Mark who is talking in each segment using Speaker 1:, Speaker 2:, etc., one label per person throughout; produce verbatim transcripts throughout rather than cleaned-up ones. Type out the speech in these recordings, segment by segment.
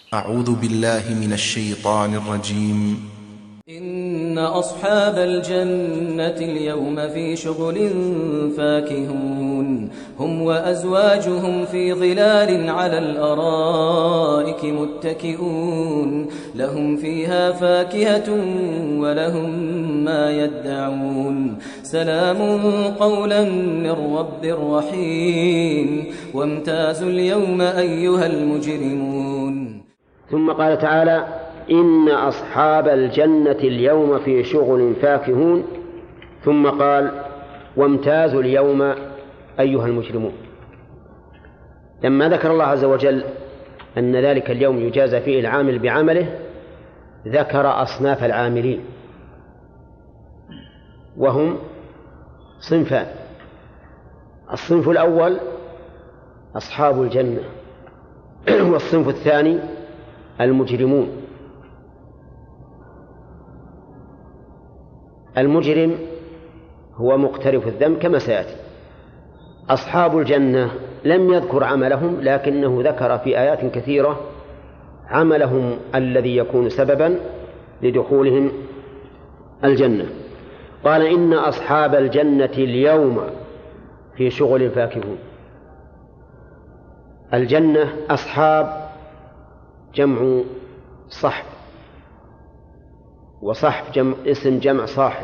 Speaker 1: أعوذ بالله من الشيطان الرجيم.
Speaker 2: إن أصحاب الجنة اليوم في شغل فاكهون هم وأزواجهم في ظلال على الأرائك متكئون لهم فيها فاكهة ولهم ما يدعون سلام قولا من رب رحيم وامتازوا اليوم أيها المجرمون.
Speaker 3: ثم قال تعالى: إن أصحاب الجنة اليوم في شغل فاكهون. ثم قال: وامتازوا اليوم أيها المجرمون. لما ذكر الله عز وجل أن ذلك اليوم يجازى فيه العامل بعمله ذكر أصناف العاملين وهم صنفان: الصنف الأول أصحاب الجنة، والصنف الثاني المجرمون. المجرم هو مقترف الذنب كما سيأتي. أصحاب الجنة لم يذكر عملهم، لكنه ذكر في آيات كثيرة عملهم الذي يكون سببا لدخولهم الجنة. قال: إن أصحاب الجنة اليوم في شغل فاكهون. الجنة أصحاب جمع صحب، وصحب جمع اسم جمع صاحب،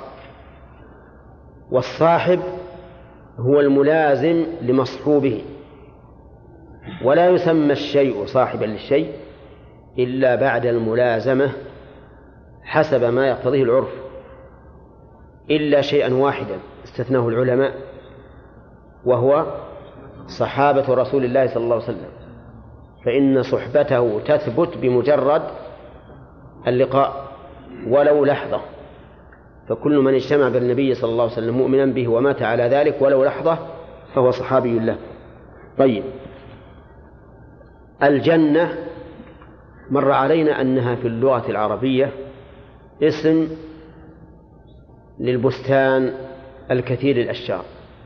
Speaker 3: والصاحب هو الملازم لمصحوبه، ولا يسمى الشيء صاحبا للشيء إلا بعد الملازمة حسب ما يقتضيه العرف، إلا شيئا واحدا استثناه العلماء، وهو صحابة رسول الله صلى الله عليه وسلم، فإن صحبته تثبت بمجرد اللقاء ولو لحظة، فكل من اجتمع بالنبي صلى الله عليه وسلم مؤمنا به ومات على ذلك ولو لحظة فهو صحابي له. طيب، الجنة مر علينا أنها في اللغة العربية اسم للبستان الكثير الأشجار،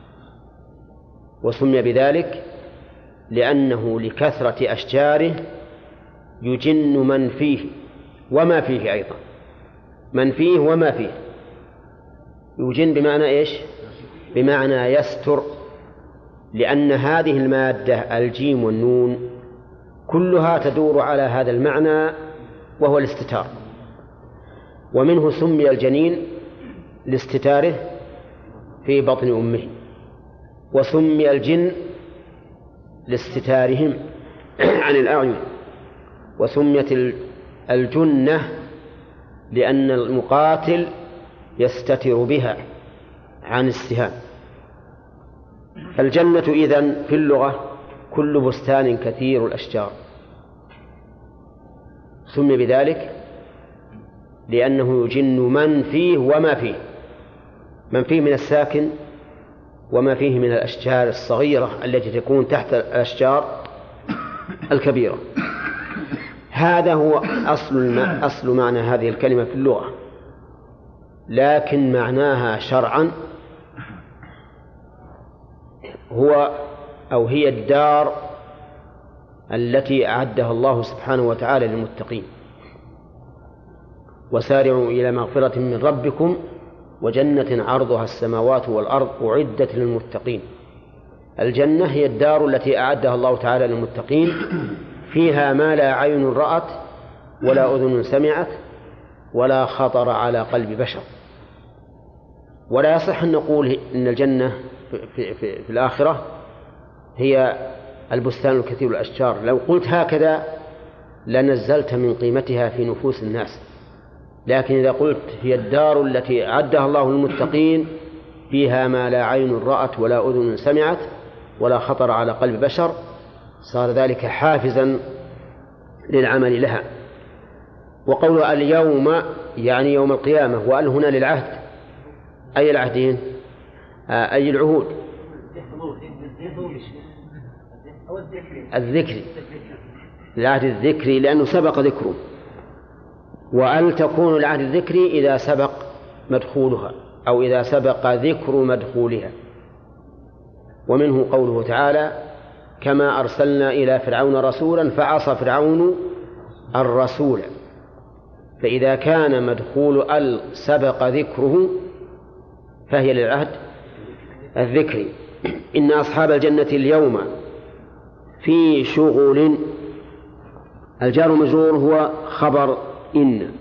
Speaker 3: وسمي بذلك لأنه لكثرة أشجاره يجن من فيه وما فيه أيضا، من فيه وما فيه. يجن بمعنى إيش؟ بمعنى يستر، لأن هذه المادة الجيم والنون كلها تدور على هذا المعنى وهو الاستتار، ومنه سمي الجنين لاستتاره في بطن أمه، وسمي الجن لاستتارهم عن الأعين، وسميت الجنة لأن المقاتل يستتر بها عن السهام. الجنة إذن في اللغة كل بستان كثير الأشجار، سمي بذلك لأنه يجن من فيه وما فيه، من فيه من الساكن وما فيه من الأشجار الصغيرة التي تكون تحت الأشجار الكبيرة. هذا هو أصل, أصل معنى هذه الكلمة في اللغة، لكن معناها شرعا هو أو هي الدار التي أعدها الله سبحانه وتعالى للمتقين: وسارعوا إلى مغفرة من ربكم وجنة عرضها السماوات والأرض أعدت للمتقين. الجنة هي الدار التي أعدها الله تعالى للمتقين، فيها ما لا عين رأت ولا أذن سمعت ولا خطر على قلب بشر. ولا يصح أن نقول إن الجنة في, في, في, في الآخرة هي البستان الكثير الأشجار، لو قلت هكذا لنزلت من قيمتها في نفوس الناس، لكن إذا قلت هي الدار التي أعدها الله للمتقين فيها ما لا عين رأت ولا أذن سمعت ولا خطر على قلب بشر صار ذلك حافزا للعمل لها. وقول اليوم يعني يوم القيامة، وقال هنا للعهد، أي العهدين؟ آه أي العهود؟ الذكري، العهد الذكري لأنه سبق ذكره، وأل تكون العهد الذكري إذا سبق مدخولها أو إذا سبق ذكر مدخولها. ومنه قوله تعالى: كما أرسلنا إلى فرعون رسولا فعصى فرعون الرسول، فإذا كان مدخول ال سبق ذكره فهي للعهد الذكري. إن أصحاب الجنة اليوم في شغل، الجار مجرور هو خبر إن،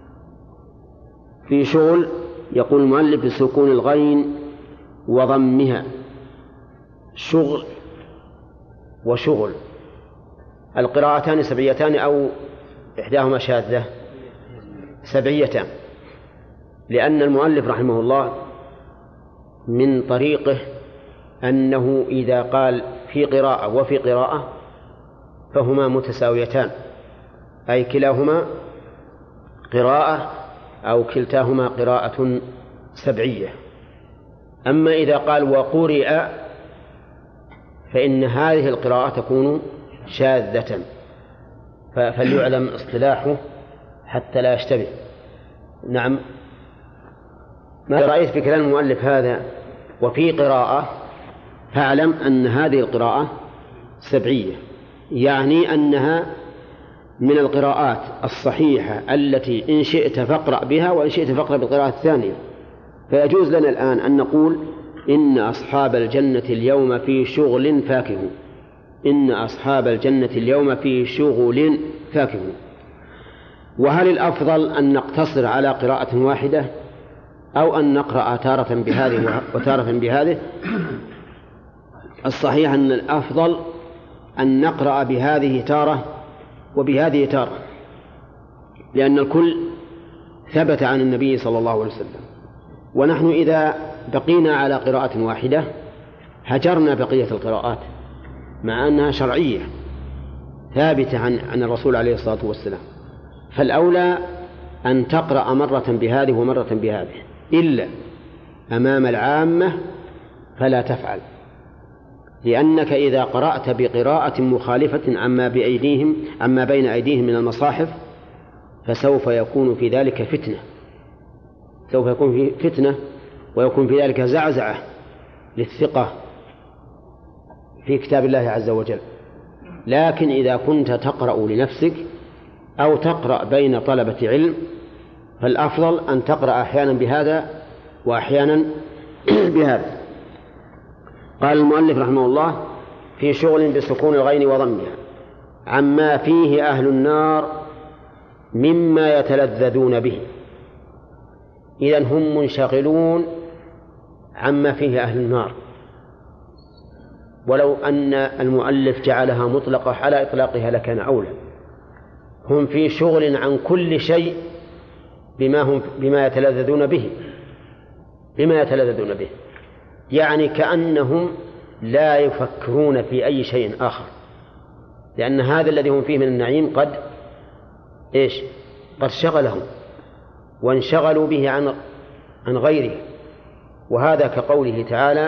Speaker 3: في شغل يقول المؤلف بسكون الغين وضمها، شغل وشغل. القراءتان سبعيتان أو إحداهما شاذة؟ سبعيتان، لأن المؤلف رحمه الله من طريقه أنه إذا قال في قراءة وفي قراءة فهما متساويتان، أي كلاهما قراءة أو كلتاهما قراءة سبعية. أما إذا قال وقرئ فإن هذه القراءة تكون شاذة، فليعلم اصطلاحه حتى لا يشتبه. نعم. ما رأيت في كلام المؤلف هذا وفي قراءة، فاعلم أن هذه القراءة سبعية، يعني أنها من القراءات الصحيحة التي إن شئت فاقرأ بها وإن شئت فاقرأ بالقراءة الثانية. فيجوز لنا الآن أن نقول إن أصحاب الجنة اليوم في شغل فاكهون، إن أصحاب الجنة اليوم في شغل فاكهون. وهل الأفضل أن نقتصر على قراءة واحدة أو أن نقرأ تارة بهذه وتارة بهذه؟ الصحيح أن الأفضل أن نقرأ بهذه تارة وبهذه تارة، لأن الكل ثبت عن النبي صلى الله عليه وسلم. ونحن إذا بقينا على قراءة واحدة هجرنا بقية القراءات مع أنها شرعية ثابتة عن عن الرسول عليه الصلاة والسلام. فالأولى أن تقرأ مرة بهذه ومرة بهذه، إلا أمام العامة فلا تفعل، لأنك إذا قرأت بقراءة مخالفة عما بأيديهم عما بين أيديهم من المصاحف فسوف يكون في ذلك فتنة، سوف يكون في فتنة ويكون في ذلك زعزعة للثقة في كتاب الله عز وجل. لكن إذا كنت تقرأ لنفسك أو تقرأ بين طلبة علم فالأفضل أن تقرأ أحيانا بهذا وأحيانا بهذا. قال المؤلف رحمه الله في شغل بسكون الغين وضمها عما فيه أهل النار مما يتلذذون به. إذن هم منشغلون عما فيه أهل النار، ولو أن المؤلف جعلها مطلقة على إطلاقها لكان أولى. هم في شغل عن كل شيء بما, هم بما يتلذذون به بما يتلذذون به يعني كأنهم لا يفكرون في أي شيء آخر، لأن هذا الذي هم فيه من النعيم قد إيش قد شغلهم وانشغلوا به عن عن غيره. وهذا كقوله تعالى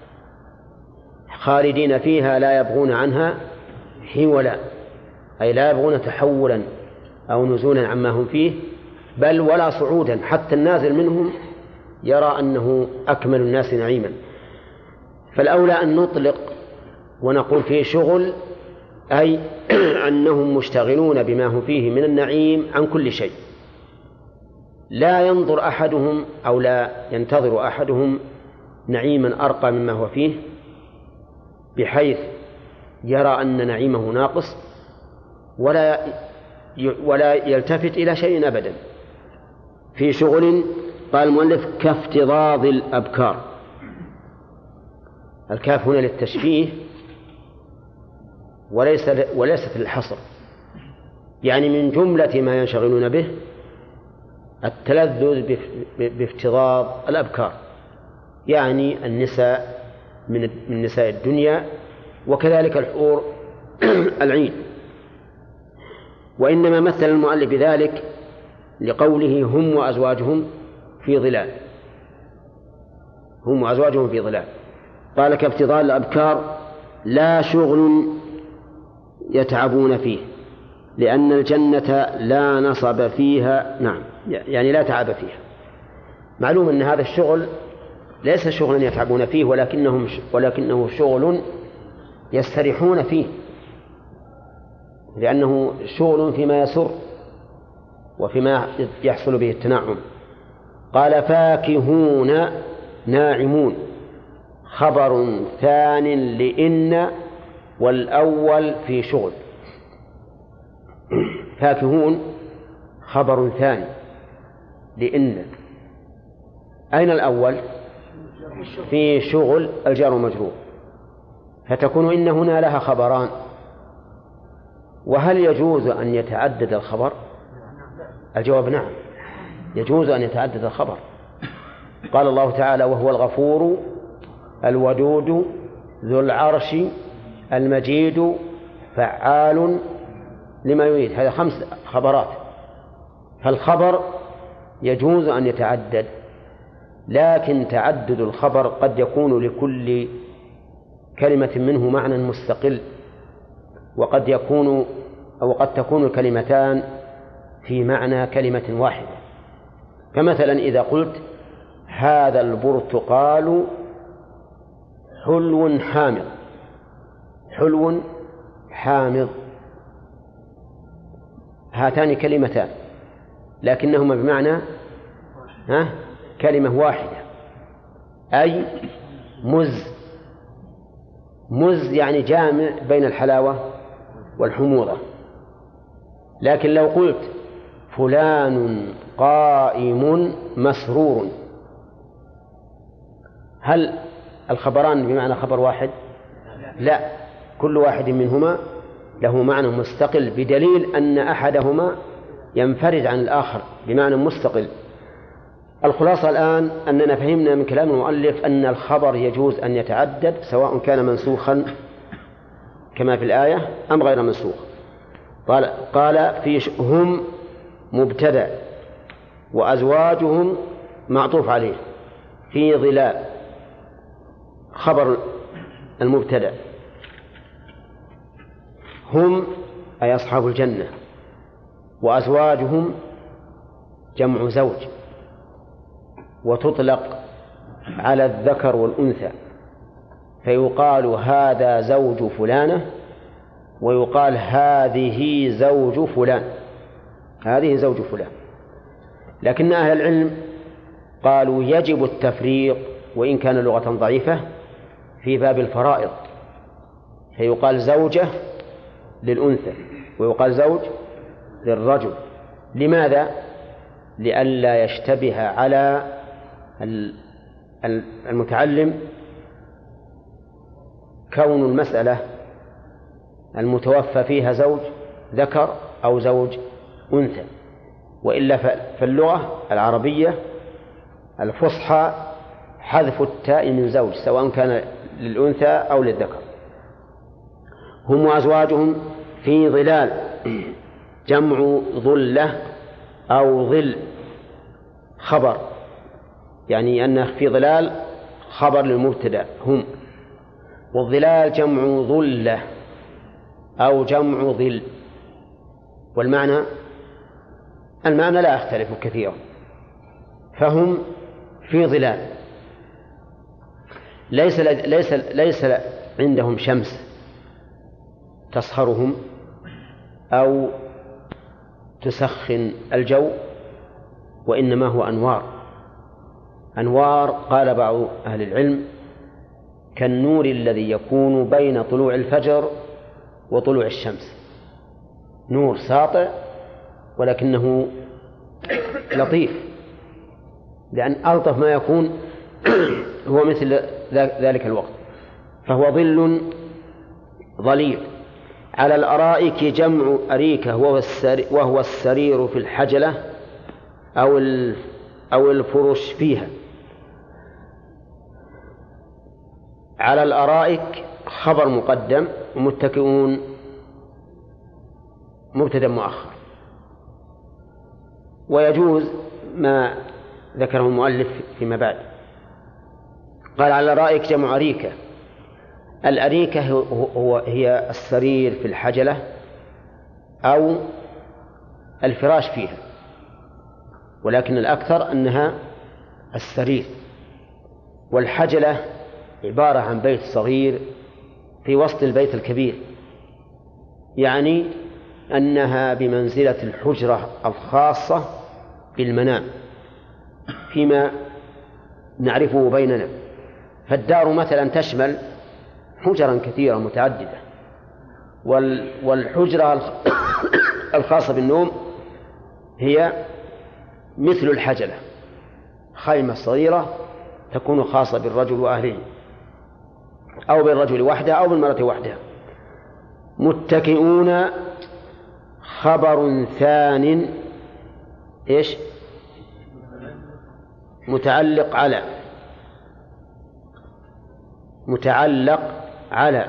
Speaker 3: خالدين فيها لا يبغون عنها حولا، أي لا يبغون تحولا أو نزولا عما هم فيه، بل ولا صعودا، حتى النازل منهم يرى أنه أكمل الناس نعيما. فالأولى أن نطلق ونقول فيه شغل، أي أنهم مشتغلون بما هم فيه من النعيم عن كل شيء. لا ينظر أحدهم أو لا ينتظر أحدهم نعيما أرقى مما هو فيه بحيث يرى أن نعيمه ناقص ولا ولا يلتفت إلى شيء أبدا. في شغل قال المؤلف كافتضاض الأبكار، الكاف هنا للتشبيه وليس وليست للحصر، يعني من جملة ما ينشغلون به التلذذ بافتضاض الأبكار، يعني النساء من نساء الدنيا وكذلك الحور العين. وإنما مثل المؤلف بذلك لقوله هم وأزواجهم في ظلال، هم وأزواجهم في ظلال. قال كافتضاض الأبكار لا شغل يتعبون فيه، لأن الجنة لا نصب فيها، نعم يعني لا تعب فيها. معلوم أن هذا الشغل ليس شغلا يتعبون فيه، ولكنهم ولكنه شغل يستريحون فيه، لأنه شغل فيما يسر وفيما يحصل به التنعم. قال فاكهون ناعمون خبر ثان لإن والأول في شغل. فاكهون خبر ثاني لإن، أين الأول؟ في شغل الجار ومجرور، فتكون إن هنا لها خبران. وهل يجوز أن يتعدد الخبر؟ الجواب نعم، يجوز أن يتعدد الخبر. قال الله تعالى وهو الغفور الودود ذو العرش المجيد فعال لما يريد. هذا خمس خبرات، فالخبر يجوز أن يتعدد، لكن تعدد الخبر قد يكون لكل كلمة منه معنى مستقل، وقد يكون أو قد تكون الكلمتان في معنى كلمة واحدة. فمثلا إذا قلت هذا البرتقال حلو حامض، حلو حامض، هاتان كلمتان لكنهما بمعنى ها كلمة واحدة، أي مز. مز يعني جامع بين الحلاوة والحموضة. لكن لو قلت فلان قائم مسرور، هل الخبران بمعنى خبر واحد؟ لا، كل واحد منهما له معنى مستقل، بدليل أن أحدهما ينفرد عن الآخر بمعنى مستقل. الخلاصة الآن أننا فهمنا من كلام المؤلف أن الخبر يجوز أن يتعدد سواء كان منسوخا كما في الآية أم غير منسوخ. قال, قال في هم مبتدأ وأزواجهم معطوف عليه، في ظلال خبر المبتدأ، هم أي أصحاب الجنة، وأزواجهم جمع زوج، وتطلق على الذكر والأنثى، فيقال هذا زوج فلانة ويقال هذه زوج فلان، هذه زوج فلان. لكن أهل العلم قالوا يجب التفريق وإن كان لغة ضعيفة في باب الفرائض، فيقال زوجة للأنثى ويقال زوج للرجل. لماذا؟ لئلا يشتبه على المتعلم كون المسألة المتوفى فيها زوج ذكر أو زوج أنثى، وإلا فاللغة العربية الفصحى حذف التاء من زوج سواء كان للأنثى أو للذكر. هم وأزواجهم في ظلال، جمع ظلة أو ظل، خبر، يعني أن في ظلال خبر للمبتدأ هم، والظلال جمع ظلة أو جمع ظل، والمعنى المعنى لا يختلف كثيرا. فهم في ظلال، ليس ليس ليس عندهم شمس تصهرهم أو تسخن الجو، وإنما هو أنوار. أنوار قال بعض أهل العلم كالنور الذي يكون بين طلوع الفجر وطلوع الشمس، نور ساطع ولكنه لطيف، لأن ألطف ما يكون هو مثل ذلك الوقت. فهو ظل ظليل. على الأرائك جمع أريكة وهو السرير في الحجلة أو أو الفرش فيها. على الأرائك خبر مقدم ومتكئون مبتدأ مؤخر. ويجوز ما ذكره المؤلف فيما بعد. قال على الأرائك جمع أريكة. الأريكة هو هي السرير في الحجلة أو الفراش فيها، ولكن الأكثر أنها السرير. والحجلة عبارة عن بيت صغير في وسط البيت الكبير، يعني أنها بمنزلة الحجرة الخاصة بالمنام فيما نعرفه بيننا. فالدار مثلا تشمل حجرا كثيرة متعددة، والحجرة الخاصة بالنوم هي مثل الحجلة، خيمة صغيرة تكون خاصة بالرجل وأهله، أو بالرجل وحده أو بالمرأة وحدها. متكئون خبر ثان إيش؟ متعلق على متعلق على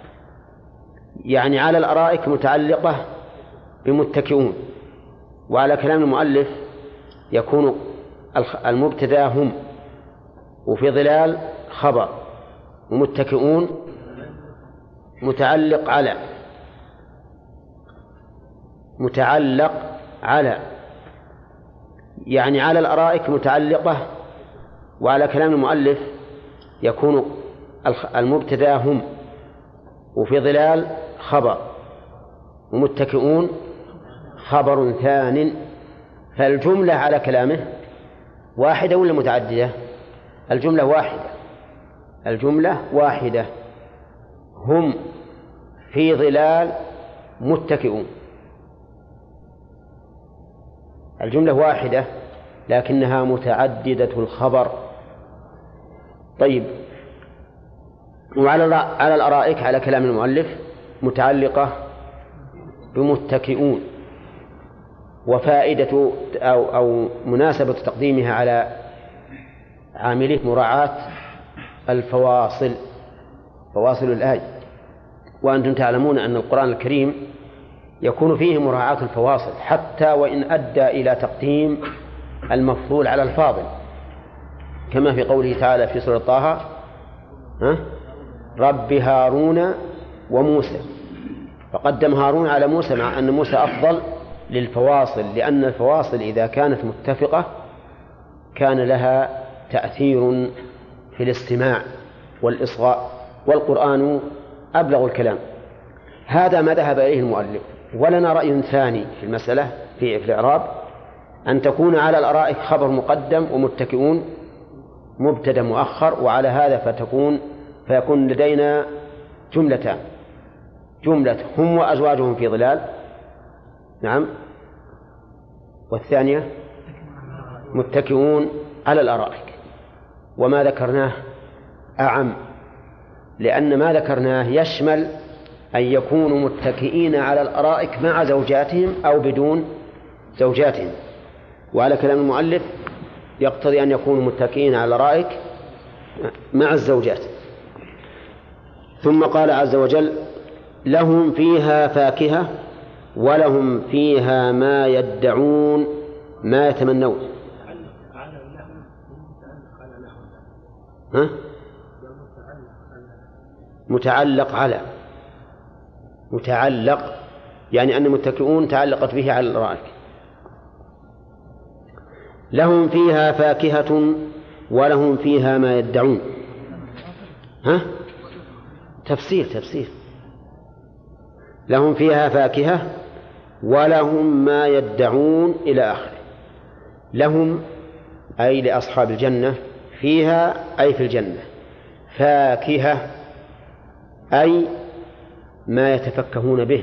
Speaker 3: يعني على الأرائك متعلقة بمتكئون. وعلى كلام المؤلف يكون المبتدأ هم، وفي ظلال خبر، ومتكئون متعلق على متعلق على يعني على الأرائك متعلقة. وعلى كلام المؤلف يكون المبتدأ هم، وفي ظلال خبر، ومتكئون خبر ثان. فالجملة على كلامه واحدة ولا متعددة؟ الجملة واحدة الجملة واحدة هم في ظلال متكئون. الجملة واحدة لكنها متعددة الخبر. طيب، وعلى على الأرائك على كلام المؤلف متعلقة بمتكئون. وفائدة أو, أو مناسبة تقديمها على عامله مراعاة الفواصل، فواصل الآية. وأنتم تعلمون أن القرآن الكريم يكون فيه مراعاة الفواصل حتى وإن أدى إلى تقديم المفضول على الفاضل، كما في قوله تعالى في سورة طه: ها؟ رب هارون وموسى، فقدم هارون على موسى مع أن موسى أفضل للفواصل، لأن الفواصل إذا كانت متفقة كان لها تأثير في الاستماع والإصغاء، والقرآن أبلغ الكلام. هذا ما ذهب إليه المؤلف. ولنا رأي ثاني في المسألة في الإعراب، أن تكون على الأرائك خبر مقدم ومتكئون مبتدأ مؤخر، وعلى هذا فتكون فيكون لدينا جملتان: جملة هم وأزواجهم في ظلال، نعم، والثانية متكئون على الأرائك. وما ذكرناه أعم، لأن ما ذكرناه يشمل أن يكونوا متكئين على الأرائك مع زوجاتهم أو بدون زوجاتهم. وعلى كلام المؤلف يقتضي أن يكونوا متكئين على الأرائك مع الزوجات. ثم قال عز وجل: لهم فيها فاكهة ولهم فيها ما يدعون ما يتمنون. ها؟ متعلق على متعلق يعني أن متكئون تعلقت به على الأرائك. لهم فيها فاكهة ولهم فيها ما يدعون. ها؟ تفسير تفسير لهم فيها فاكهة ولهم ما يدعون إلى آخره. لهم أي لأصحاب الجنة، فيها أي في الجنة، فاكهة أي ما يتفكهون به.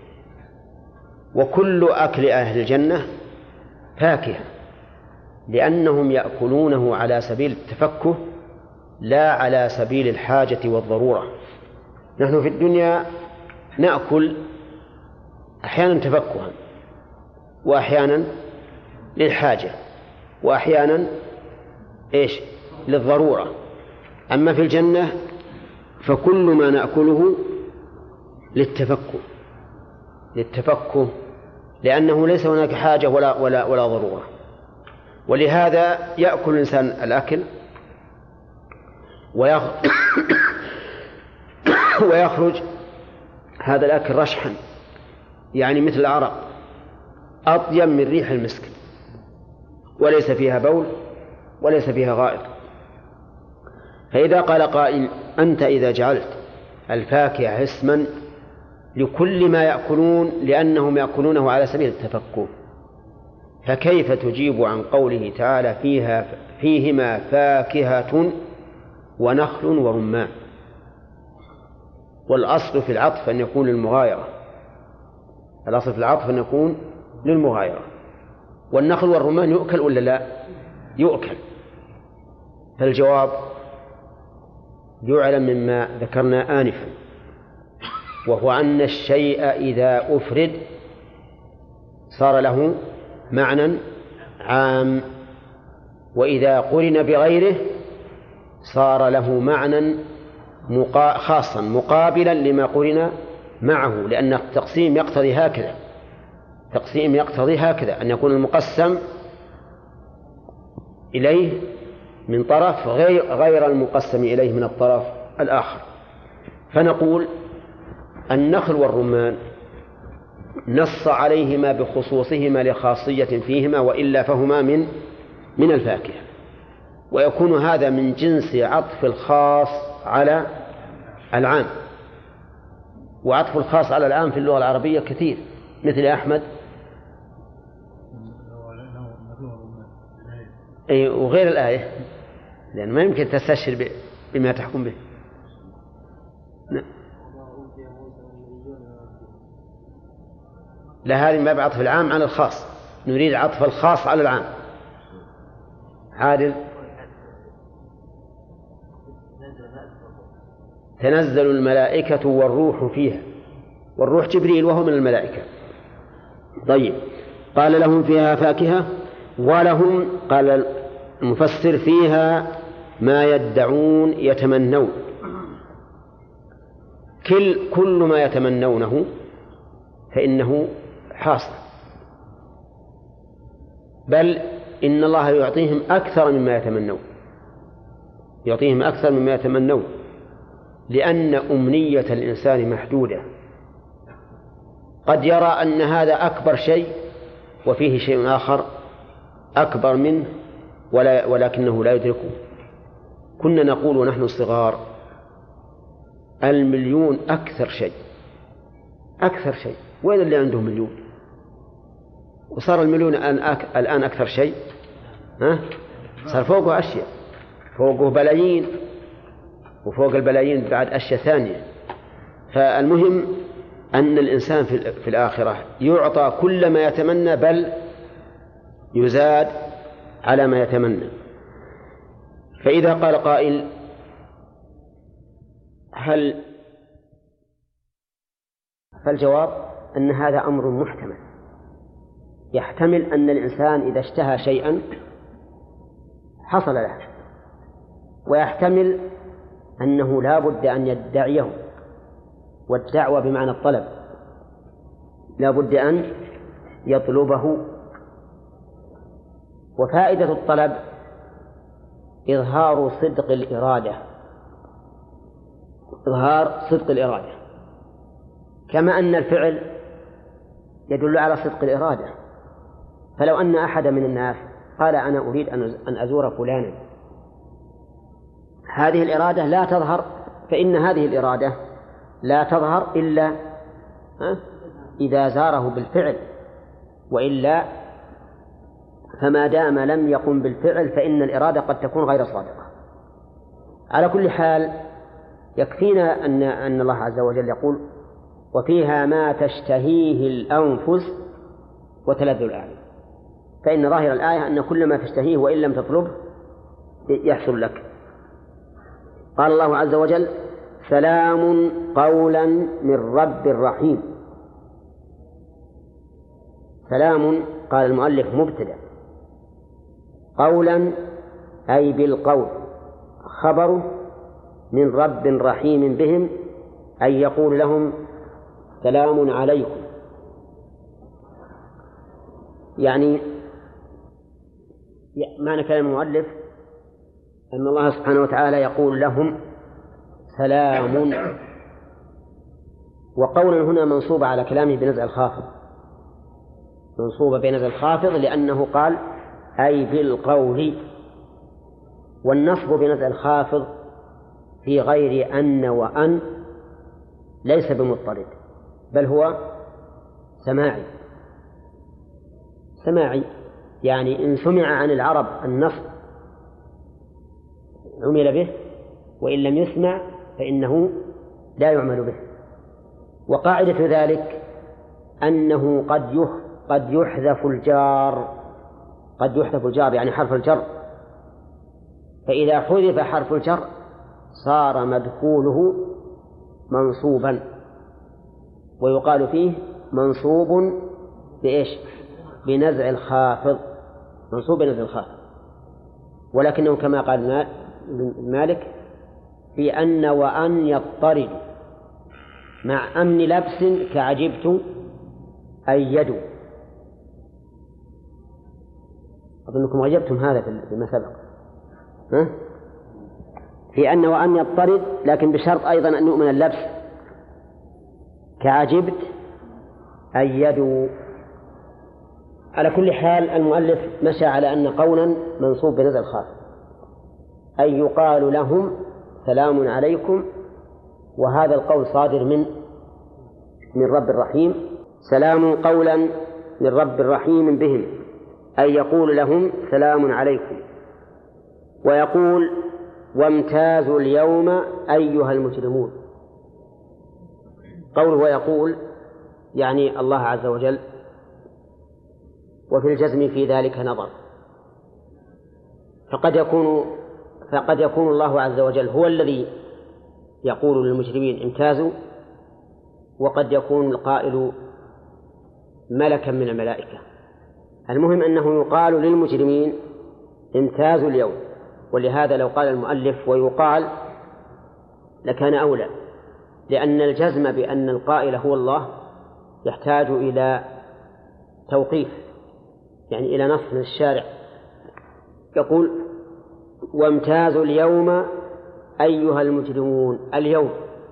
Speaker 3: وكل أكل أهل الجنة فاكهة، لأنهم يأكلونه على سبيل التفكه لا على سبيل الحاجة والضرورة. نحن في الدنيا نأكل أحيانا تفكها، وأحيانا للحاجة، وأحيانا إيش للضرورة. أما في الجنة فكل ما نأكله للتفكه للتفكه لأنه ليس هناك حاجة ولا, ولا, ولا ضرورة. ولهذا يأكل الإنسان الأكل ويخرج هذا الأكل رشحا، يعني مثل العرق، أطيب من ريح المسك، وليس فيها بول وليس فيها غائط. فإذا قال قائل: أنت إذا جعلت الفاكهة اسما لكل ما يأكلون لأنهم يأكلونه على سبيل التفكر. فكيف تجيب عن قوله تعالى فيها فيهما فاكهة ونخل ورمان؟ والأصل في العطف أن يكون للمغايرة، الأصل في العطف أن يكون للمغايرة. والنخل والرمان يؤكل ولا لا؟ يؤكل. فالجواب يعلم مما ذكرنا آنفا، وهو أن الشيء إذا أفرد صار له معنى عام، وإذا قرن بغيره صار له معنى خاصا مقابلا لما قرن معه، لأن التقسيم يقتضي هكذا، تقسيم يقتضي هكذا أن يكون المقسم إليه من طرف غير, غير المقسم إليه من الطرف الآخر. فنقول النخل والرمان نص عليهما بخصوصهما لخاصية فيهما، وإلا فهما من من الفاكهة، ويكون هذا من جنس عطف الخاص على العام. وعطف الخاص على العام في اللغة العربية كثير، مثل أحمد أي وغير الآية، لأن ما يمكن تستشهر بما تحكم به. لا، هذه ما بعطف العام على الخاص، نريد عطف الخاص على العام. عادل تنزل الملائكة والروح فيها، والروح جبريل وهو من الملائكة. طيب، قال لهم فيها فاكهة ولهم، قال المفسر فيها ما يدعون يتمنون. كل, كل ما يتمنونه فإنه حاصل، بل إن الله يعطيهم أكثر مما يتمنون، يعطيهم أكثر مما يتمنون، لأن أمنية الإنسان محدودة. قد يرى أن هذا أكبر شيء وفيه شيء آخر أكبر منه ولا ولكنه لا يدركه. كنا نقول ونحن صغار المليون أكثر شيء، أكثر شيء، وين اللي عنده مليون؟ وصار المليون الآن أكثر شيء، ها؟ صار فوقه أشياء، فوقه بلايين، وفوق البلايين بعد أشياء ثانية. فالمهم أن الإنسان في الآخرة يعطى كل ما يتمنى، بل يزاد على ما يتمنى. فإذا قال قائل هل فالجواب أن هذا أمر محتمل، يحتمل أن الإنسان إذا اشتهى شيئا حصل له، ويحتمل أنه لا بد أن يدعيه، والدعوة بمعنى الطلب، لا بد أن يطلبه. وفائدة الطلب إظهار صدق الإرادة، إظهار صدق الإرادة، كما أن الفعل يدل على صدق الإرادة. فلو أن أحد من الناس قال أنا أريد أن أزور فلانا، هذه الإرادة لا تظهر، فإن هذه الإرادة لا تظهر إلا إذا زاره بالفعل، وإلا فما دام لم يقم بالفعل فإن الإرادة قد تكون غير صادقة. على كل حال يكفينا أن أن الله عز وجل يقول وفيها ما تشتهيه الأنفس وتلذ الأعين، فإن ظاهر الآية أن كل ما تشتهيه وإن لم تطلبه يحصل لك. قال الله عز وجل سلام قولا من رب رحيم. سلام، قال المؤلف مبتدأ، قولا أي بالقول، خبر من رب رحيم بهم، أي يقول لهم سلام عليكم. يعني معنى كلام المؤلف أن الله سبحانه وتعالى يقول لهم سلام، وقولا هنا منصوبة على كلامه بنزع الخافض، منصوبة بنزع الخافض لأنه قال أي بالقول، والنصب بنزع الخافض في غير أن وأن ليس بمضطرد، بل هو سماعي. سماعي يعني إن سمع عن العرب النصب عمل به، وإن لم يسمع فإنه لا يعمل به. وقاعدة ذلك أنه قد قد يحذف الجار، قد يحذف الجار يعني حرف الجر، فإذا حذف حرف الجر صار مدخوله منصوبا، ويقال فيه منصوب بإيش؟ بنزع الخافض، منصوب بنزع الخافض. ولكنه كما قال مالك في أن وأن يضطرد مع أمن لبس كعجبت أيدوا. أظنكم غيبتم هذا فيما سبق، ها؟ في أن وأن يضطرد، لكن بشرط أيضا أن نؤمن اللبس كعجبت أيدوا. على كل حال المؤلف مشى على أن قولا منصوب بنزع الخافض، أي يقال لهم سلام عليكم، وهذا القول صادر من من رب الرحيم، سلام قولا من رب الرحيم بهم، أي يقول لهم سلام عليكم. ويقول وامتازوا اليوم أيها المجرمون. قوله ويقول يعني الله عز وجل، وفي الجزم في ذلك نظر، فقد يكون فقد يكون الله عز وجل هو الذي يقول للمجرمين امتازوا، وقد يكون القائل ملكا من الملائكة. المهم أنه يقال للمجرمين امتازوا اليوم، ولهذا لو قال المؤلف ويقال لكان أولى، لأن الجزم بأن القائل هو الله يحتاج إلى توقيف، يعني إلى نص من الشارع يقول وامتازوا اليوم أيها المجرمون. اليوم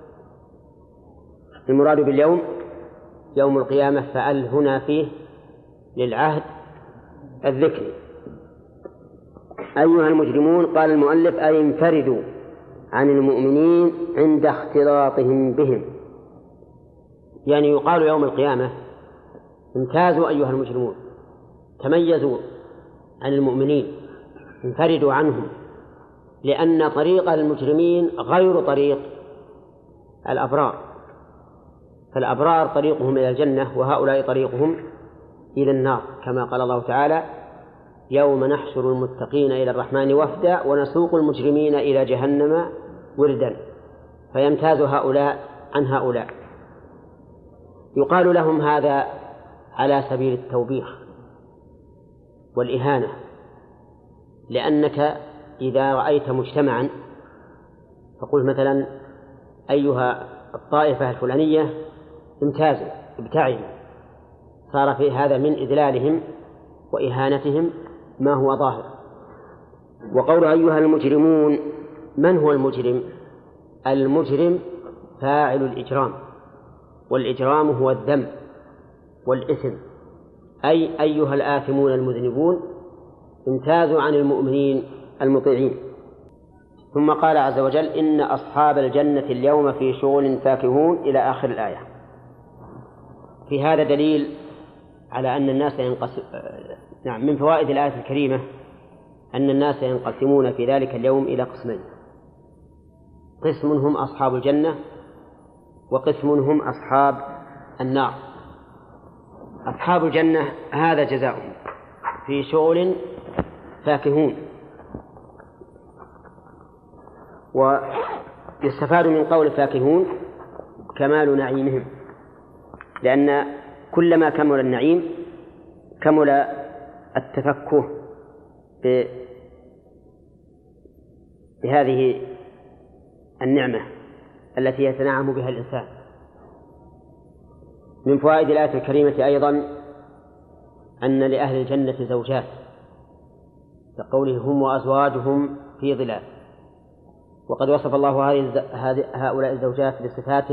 Speaker 3: المراد باليوم يوم القيامة، فأل هنا فيه للعهد الذكري. أيها المجرمون قال المؤلف أي انفردوا عن المؤمنين عند اختلاطهم بهم، يعني يقال يوم القيامة امتازوا أيها المجرمون، تميزوا عن المؤمنين، انفردوا عنهم، لأن طريق المجرمين غير طريق الأبرار، فالأبرار طريقهم إلى الجنة وهؤلاء طريقهم إلى النار، كما قال الله تعالى يوم نحشر المتقين إلى الرحمن وفدا ونسوق المجرمين إلى جهنم وردا، فيمتاز هؤلاء عن هؤلاء. يقال لهم هذا على سبيل التوبيخ والإهانة، لأنك إذا رأيت مجتمعا فقل مثلا أيها الطائفة الفلانية امتازوا ابتعدوا، صار في هذا من إذلالهم وإهانتهم ما هو ظاهر. وقول أيها المجرمون، من هو المجرم؟ المجرم فاعل الإجرام، والإجرام هو الذنب والإثم، أي أيها الآثمون المذنبون امتازوا عن المؤمنين المطيعين. ثم قال عز وجل إن أصحاب الجنة اليوم في شغل فاكهون إلى آخر الآية. في هذا دليل على أن الناس ينقسم. نعم، من فوائد الآية الكريمة أن الناس ينقسمون في ذلك اليوم إلى قسمين، قسم هم أصحاب الجنة وقسم هم أصحاب النار. أصحاب الجنة هذا جزاؤهم في شغل فاكهون. ويستفاد من قول فاكهون كمال نعيمهم، لأن كلما كمل النعيم كمل التفكه بهذه النعمة التي يتنعم بها الإنسان. من فوائد الآية الكريمة أيضا أن لأهل الجنة زوجات، كقوله هم وأزواجهم في ظلال، وقد وصف الله هؤلاء الزوجات بصفات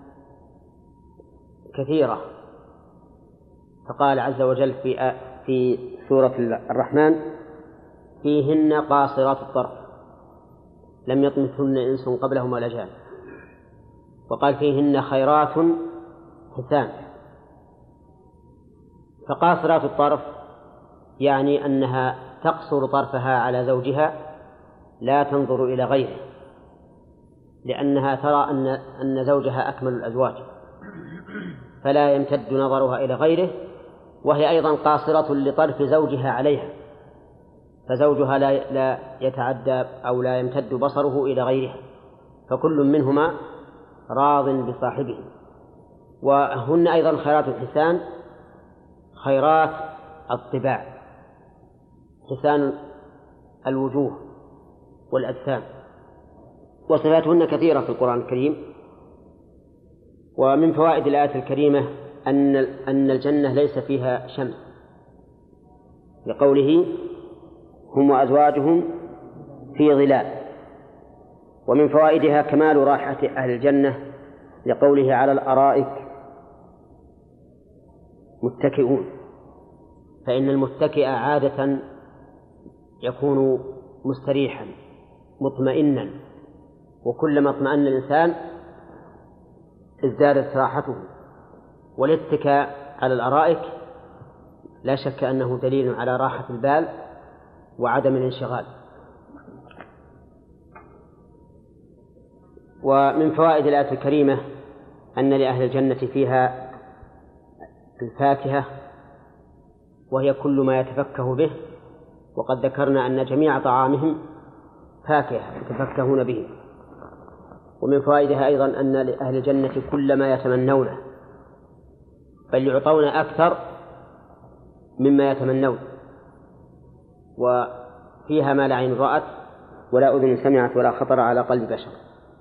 Speaker 3: كثيرة، فقال عز وجل في في سورة الرحمن فيهن قاصرات الطرف لم يطمثهن إنس قبلهم ولا جان، وقال فيهن خيرات حسان. فقاصرات الطرف يعني أنها تقصر طرفها على زوجها لا تنظر إلى غيره، لأنها ترى أن أن زوجها أكمل الأزواج فلا يمتد نظرها إلى غيره، وهي أيضا قاصرة لطرف زوجها عليها، فزوجها لا لا يتعدى أو لا يمتد بصره إلى غيرها، فكل منهما راض بصاحبه. وهن أيضا خيرات الحسان خيرات الطباع، حسان الوجوه والأجسام، وصفاتهن كثيرة في القرآن الكريم. ومن فوائد الآية الكريمة أن أن الجنة ليس فيها شمس، لقوله هم وأزواجهم في ظلال. ومن فوائدها كمال راحة أهل الجنة، لقوله على الأرائك متكئون، فإن المتكئ عادة يكون مستريحا مطمئنا، وكلما اطمأن الإنسان ازدادت راحته. والاتكاء على الأرائك لا شك أنه دليل على راحة البال وعدم الانشغال. ومن فوائد الآية الكريمة أن لأهل الجنة فيها الفاكهة، وهي كل ما يتفكه به، وقد ذكرنا أن جميع طعامهم فاكهة يتفكهون به. ومن فوائدها أيضا أن لأهل الجنة كل ما يتمنونه، بل يعطون أكثر مما يتمنون، وفيها ما لا عين رأت ولا أذن سمعت ولا خطر على قلب بشر.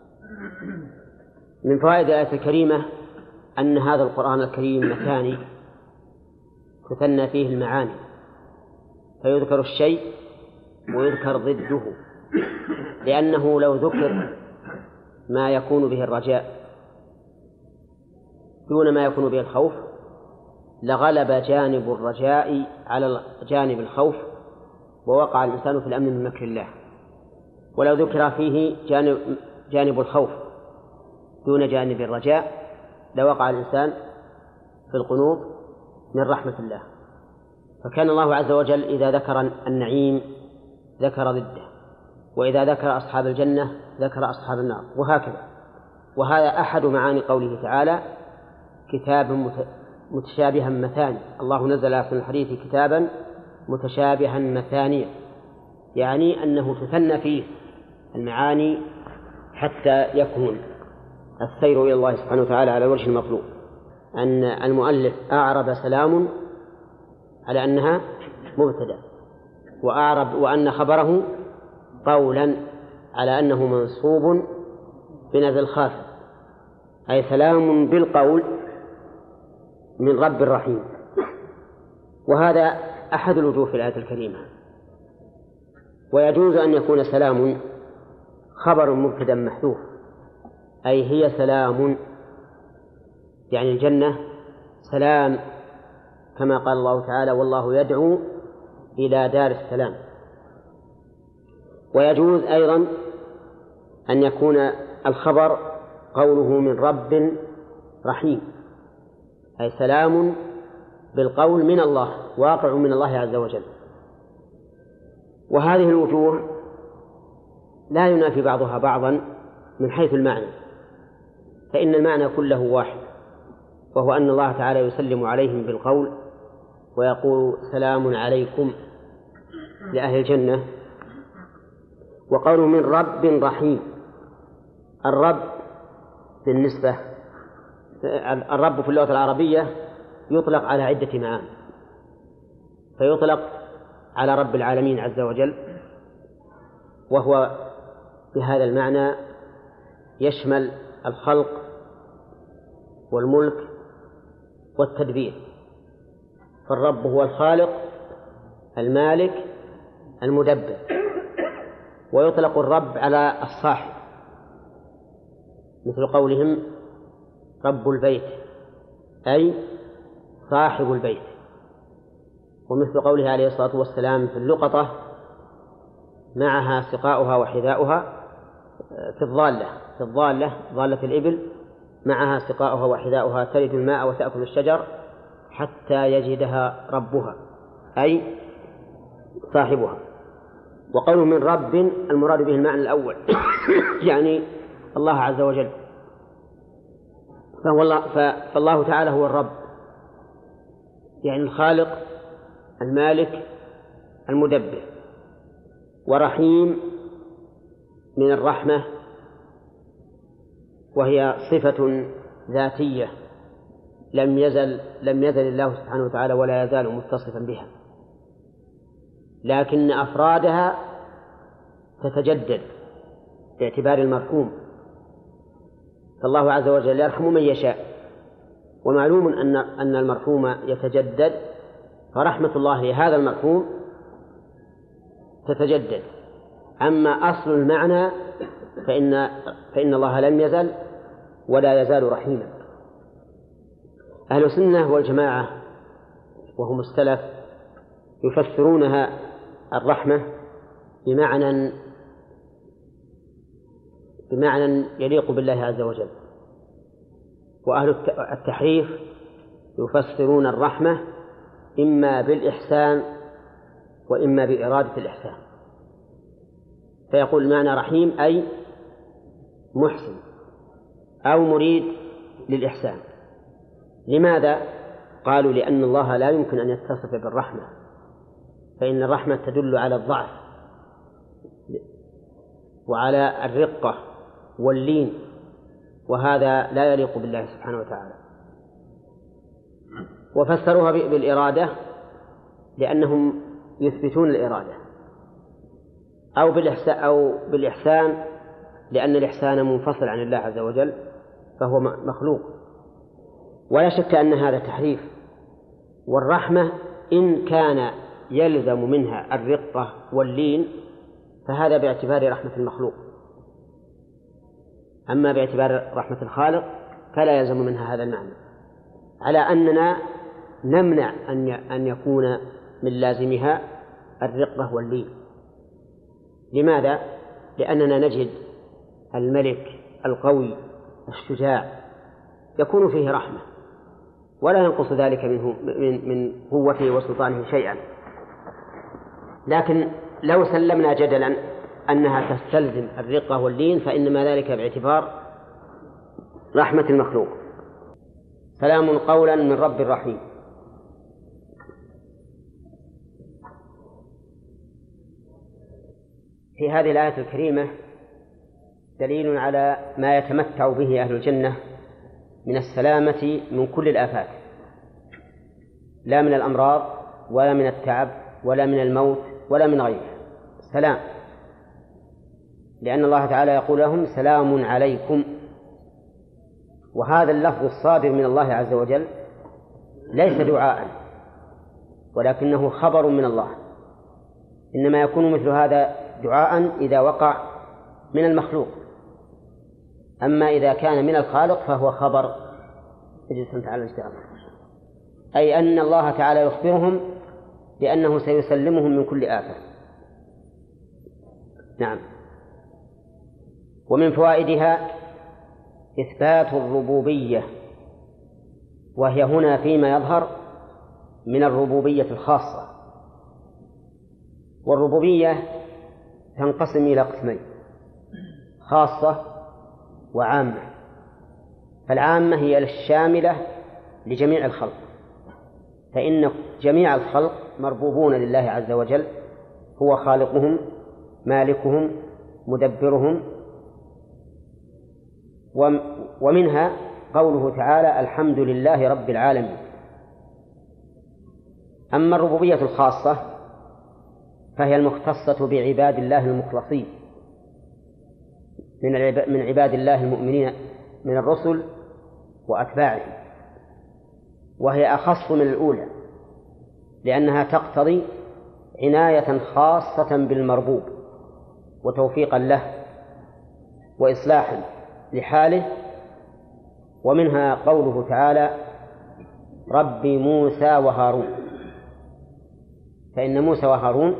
Speaker 3: من فوائد الآية الكريمة أن هذا القرآن الكريم مثاني تثنى فيه المعاني، فيذكر الشيء ويذكر ضده، لأنه لو ذكر ما يكون به الرجاء دون ما يكون به الخوف لغلب جانب الرجاء على جانب الخوف، ووقع الإنسان في الأمن من مكر الله. ولو ذكر فيه جانب, جانب الخوف دون جانب الرجاء لوقع الإنسان في القنوط من رحمة الله. فكان الله عز وجل إذا ذكر النعيم ذكر ضده، وإذا ذكر أصحاب الجنة ذكر أصحاب النار، وهكذا. وهذا أحد معاني قوله تعالى كتاب متشابها مثاني. الله نزل في الحديث كتابا متشابها مثانيا، يعني أنه تثنى فيه المعاني حتى يكون السير إلى الله سبحانه وتعالى على وجه المطلوب. أن المؤلف أعرب سلام على أنها مبتدأ، وأعرب وأن خبره قولا على أنه منصوب بنزل خافض، أي سلام بالقول من رب رحيم. وهذا أحد الوجوه في الآية الكريمة. ويجوز أن يكون سلام خبر مبتدأ محذوف، أي هي سلام، يعني الجنة سلام، كما قال الله تعالى والله يدعو إلى دار السلام. ويجوز أيضا أن يكون الخبر قوله من رب رحيم، أي سلام بالقول من الله، واقع من الله عز وجل. وهذه الوجوه لا ينافي بعضها بعضا من حيث المعنى، فإن المعنى كله واحد، وهو أن الله تعالى يسلم عليهم بالقول ويقول سلام عليكم لأهل الجنة. وقوله من رب رحيم، الرب بالنسبة الرب في اللغة العربية يطلق على عدة معاني، فيطلق على رب العالمين عز وجل، وهو بهذا المعنى يشمل الخلق والملك والتدبير. فالرب هو الخالق المالك المدبر. ويطلق الرب على الصاحب، مثل قولهم رب البيت أي صاحب البيت، ومثل قوله عليه الصلاة والسلام في اللقطة معها سقاؤها وحذاؤها في الضالة في الضالة ضالة الإبل معها سقاؤها وحذاؤها تلد الماء وتأكل الشجر حتى يجدها ربها أي صاحبها. وقوله من رب المراد به المعنى الأول يعني الله عز وجل، فهو الله, فالله تعالى هو الرب يعني الخالق المالك المدبر. ورحيم من الرحمة وهي صفة ذاتية لم يزل لم يزل الله سبحانه وتعالى ولا يزال متصفا بها، لكن أفرادها تتجدد باعتبار المرحوم، فالله عز وجل يرحم من يشاء، ومعلوم أن أن المرحوم يتجدد، فرحمة الله لهذا المرحوم تتجدد. أما أصل المعنى فإن فإن الله لم يزل ولا يزال رحيما. أهل السنة والجماعة وهم السلف يفسرونها الرحمة بمعنى بمعنى يليق بالله عز وجل، وأهل التحريف يفسرون الرحمة إما بالإحسان وإما بإرادة الإحسان، فيقول معنى رحيم أي محسن أو مريد للإحسان. لماذا؟ قالوا لأن الله لا يمكن أن يتصف بالرحمة، فإن الرحمة تدل على الضعف وعلى الرقة واللين، وهذا لا يليق بالله سبحانه وتعالى. وفسروها بالإرادة لأنهم يثبتون الإرادة، أو بالإحسان أو بالإحسان لأن الإحسان منفصل عن الله عز وجل فهو مخلوق. ولا شك أن هذا تحريف. والرحمة إن كان يلزم منها الرقة واللين فهذا باعتبار رحمة المخلوق، أما باعتبار رحمة الخالق فلا يلزم منها هذا المعنى، على أننا نمنع أن يكون من لازمها الرقة واللين. لماذا؟ لأننا نجد الملك القوي الشجاع يكون فيه رحمة ولا ينقص ذلك منه من من قوته وسلطانه شيئا، لكن لو سلمنا جدلا أنها تستلزم الرقة واللين فإنما ذلك باعتبار رحمة المخلوق. سلام قولا من رب رحيم. في هذه الآية الكريمة دليل على ما يتمتع به أهل الجنة من السلامة من كل الآفات، لا من الأمراض ولا من التعب ولا من الموت ولا من غيره، سلام، لأن الله تعالى يقول لهم سلام عليكم. وهذا اللفظ الصادر من الله عز وجل ليس دعاء ولكنه خبر من الله، إنما يكون مثل هذا دعاء إذا وقع من المخلوق، أما إذا كان من الخالق فهو خبر أي أن الله تعالى يخبرهم بأنه سيسلمهم من كل آفة. نعم. ومن فوائدها إثبات الربوبية، وهي هنا فيما يظهر من الربوبية الخاصة. والربوبية تنقسم إلى قسمين، خاصة وعامة. فالعامة هي الشاملة لجميع الخلق، فإن جميع الخلق مربوبون لله عز وجل، هو خالقهم مالكهم مدبرهم. ومنها قوله تعالى الحمد لله رب العالمين. أما الربوبية الخاصة فهي المختصة بعباد الله المخلصين من عباد الله المؤمنين من الرسل وأتباعهم، وهي أخص من الأولى لأنها تقتضي عناية خاصة بالمربوب وتوفيقا له وإصلاحا لحاله. ومنها قوله تعالى رب موسى وهارون، فإن موسى وهارون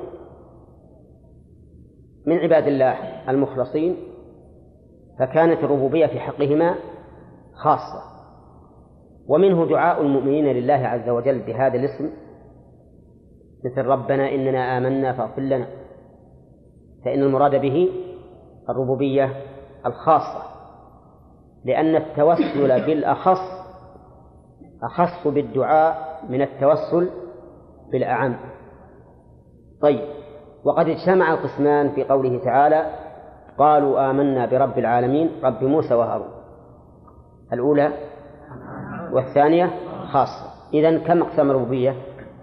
Speaker 3: من عباد الله المخلصين، فكانت الربوبية في حقهما خاصة. ومنه دعاء المؤمنين لله عز وجل بهذا الاسم، مثل ربنا إننا آمنا فاغفر لنا، فإن المراد به الربوبية الخاصة، لأن التوسل بالأخص أخص بالدعاء من التوسل بالأعم. طيب، وقد اجتمع القسمان في قوله تعالى قالوا آمنا برب العالمين رب موسى وهارون، الأولى والثانية خاصة. إذن كم أقسام الربوبية؟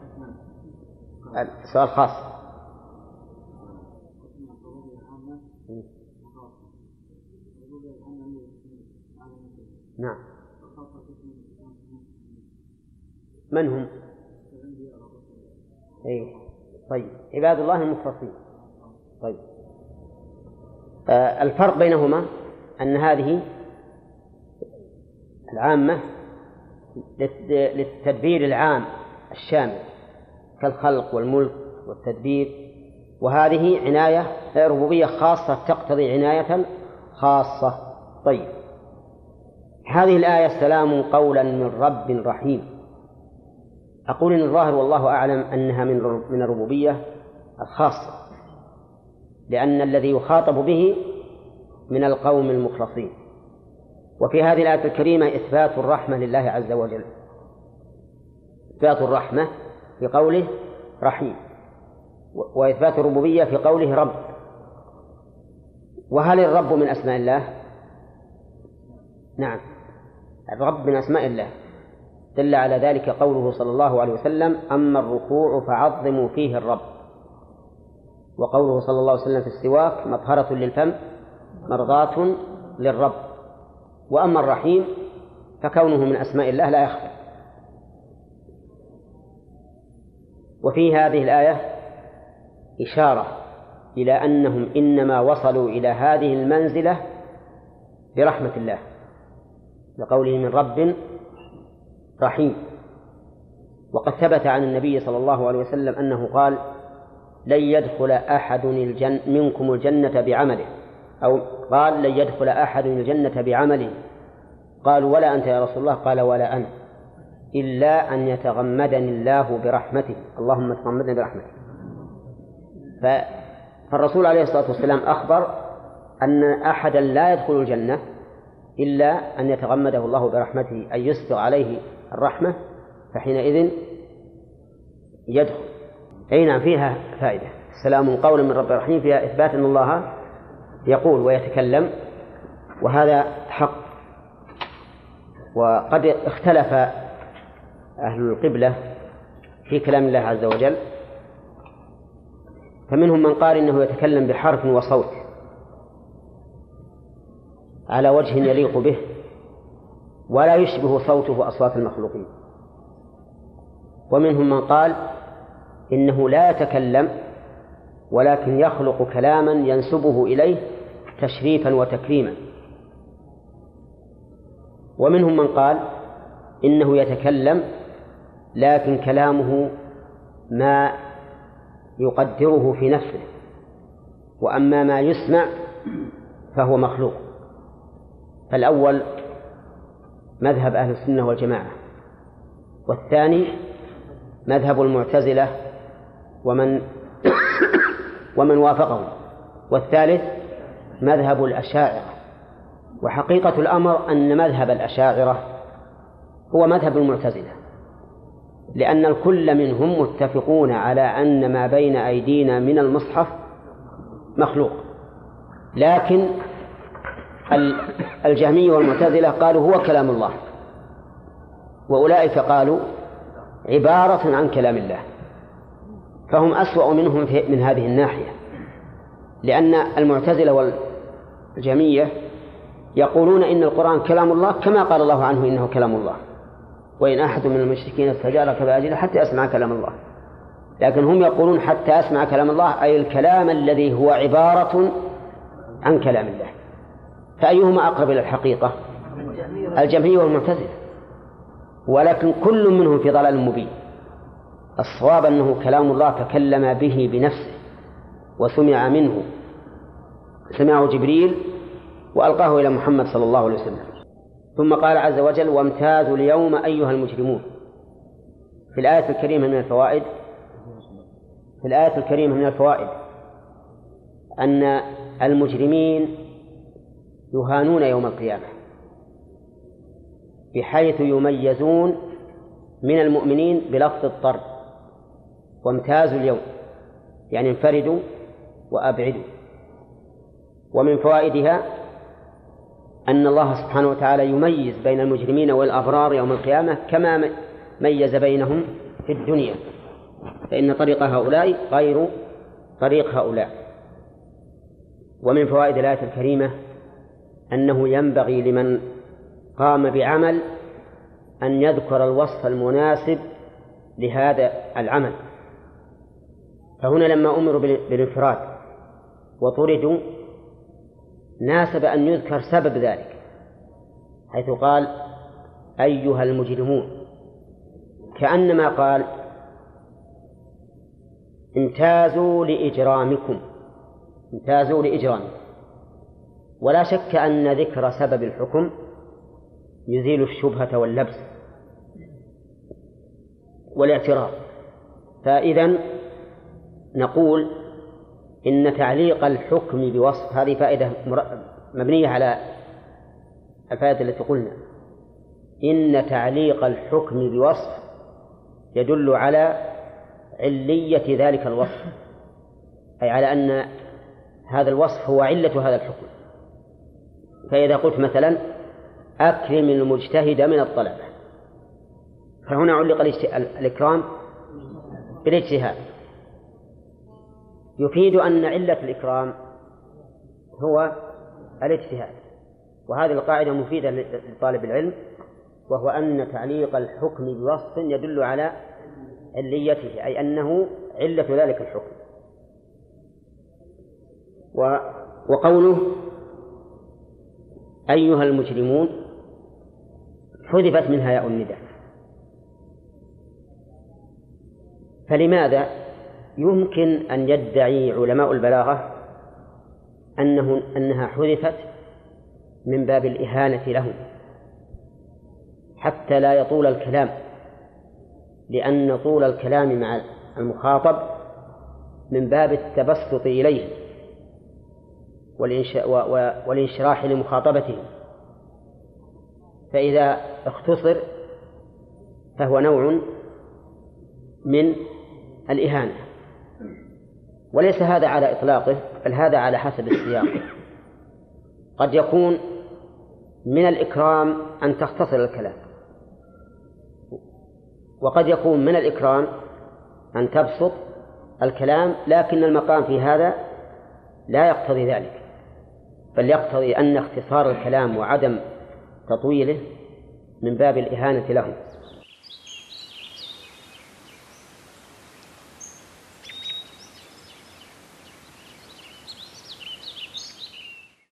Speaker 3: سؤال خاص. نعم. من هم؟ أي. طيب، عباد الله المخلصين. طيب، آه الفرق بينهما أن هذه العامة للتدبير العام الشامل كالخلق والملك والتدبير، وهذه عناية ربوبية خاصة تقتضي عناية خاصة. طيب، هذه الآية سلام قولا من رب رحيم. أقول إن الظاهر والله أعلم أنها من من الربوبية الخاصة، لأن الذي يخاطب به من القوم المخلصين. وفي هذه الآية الكريمة إثبات الرحمة لله عز وجل، إثبات الرحمة في قوله رحيم، وإثبات الربوبية في قوله رب. وهل الرب من أسماء الله؟ نعم، الرب من أسماء الله، دل على ذلك قوله صلى الله عليه وسلم أما الركوع فعظموا فيه الرب، وقوله صلى الله عليه وسلم في السواك مطهرة للفم مرضاة للرب. وأما الرحيم فكونه من أسماء الله لا يخفى. وفي هذه الآية إشارة إلى أنهم إنما وصلوا إلى هذه المنزلة برحمة الله، لقوله من رب رحيم. وقد ثبت عن النبي صلى الله عليه وسلم أنه قال لن يدخل أحد الجن منكم الجنة بعمله، أو قال لن يدخل أحد الجنة بعمله، قالوا ولا أنت يا رسول الله؟ قال ولا أنا، إلا أن يتغمدني الله برحمته، اللهم تغمدني برحمته. فالرسول عليه الصلاة والسلام أخبر أن أحدا لا يدخل الجنة إلا أن يتغمده الله برحمته، أن يسبغ عليه الرحمة، فحينئذ يدخل. أي نعم، فيها فائدة. سلام قولا من رب رحيم، فيها إثبات أن الله يقول ويتكلم، وهذا حق. وقد اختلف أهل القبلة في كلام الله عز وجل، فمنهم من قال إنه يتكلم بحرف وصوت على وجه يليق به ولا يشبه صوته أصوات المخلوقين، ومنهم من قال إنه لا يتكلم ولكن يخلق كلاما ينسبه إليه تشريفا وتكريما، ومنهم من قال إنه يتكلم لكن كلامه ما يقدره في نفسه، وأما ما يسمع فهو مخلوق. فالأول مذهب أهل السنة والجماعة، والثاني مذهب المعتزلة ومن ومن وافقهم، والثالث مذهب الأشاعرة. وحقيقة الأمر أن مذهب الأشاعرة هو مذهب المعتزلة، لأن الكل منهم متفقون على أن ما بين أيدينا من المصحف مخلوق، لكن الجهمية والمعتزلة قالوا هو كلام الله، وأولئك قالوا عبارة عن كلام الله، فهم أسوأ منهم من هذه الناحية، لأن المعتزلة والجهمية يقولون إن القرآن كلام الله كما قال الله عنه إنه كلام الله، وإن أحد من المشركين استجارك فأجله حتى أسمع كلام الله، لكن هم يقولون حتى أسمع كلام الله أي الكلام الذي هو عبارة عن كلام الله. فأيهما أقرب إلى الحقيقة؟ الجهمية والمعتزلة، ولكن كل منهم في ضلال مبين. الصواب أنه كلام الله تكلم به بنفسه وسمع منه، سمعه جبريل وألقاه إلى محمد صلى الله عليه وسلم. ثم قال عز وجل وامتازوا اليوم أيها المجرمون. في الآية الكريمة من الفوائد في الآية الكريمة من الفوائد أن المجرمين يهانون يوم القيامة بحيث يميزون من المؤمنين بلفظ الطرد، وامتازوا اليوم يعني انفردوا وأبعدوا. ومن فوائدها أن الله سبحانه وتعالى يميز بين المجرمين والأبرار يوم القيامة كما ميز بينهم في الدنيا، فإن طريق هؤلاء غير طريق هؤلاء. ومن فوائد الآية الكريمة أنه ينبغي لمن قام بعمل أن يذكر الوصف المناسب لهذا العمل. فهنا لما أمروا بالانفراد وطردوا ناسب أن يذكر سبب ذلك، حيث قال أيها المجرمون، كأنما قال امتازوا لإجرامكم امتازوا لإجرامكم. ولا شك أن ذكر سبب الحكم يزيل الشبهة واللبس والاعتراض. فإذن نقول إن تعليق الحكم بوصف هذه فائدة مبنية على الفائدة التي قلنا، إن تعليق الحكم بوصف يدل على علية ذلك الوصف، أي على أن هذا الوصف هو علة هذا الحكم. فإذا قلت مثلا أكرم المجتهد من الطلبة، فهنا علق الإكرام بالاجتهاد، يفيد أن علة الإكرام هو الاجتهاد. وهذه القاعدة مفيدة لطالب العلم، وهو أن تعليق الحكم بوصف يدل على عليته، أي أنه علة ذلك الحكم. وقوله أيها المجرمون حذفت منها ياء النداء، فلماذا؟ يمكن أن يدعي علماء البلاغة أنه أنها حذفت من باب الإهانة لهم حتى لا يطول الكلام، لأن طول الكلام مع المخاطب من باب التبسط إليه والانشراح لمخاطبته، فإذا اختصر فهو نوع من الإهانة. وليس هذا على إطلاقه، بل هذا على حسب السياق. قد يكون من الإكرام أن تختصر الكلام، وقد يكون من الإكرام أن تبسط الكلام، لكن المقام في هذا لا يقتضي ذلك، بل يقتضي أن اختصار الكلام وعدم تطويله من باب الإهانة لهم.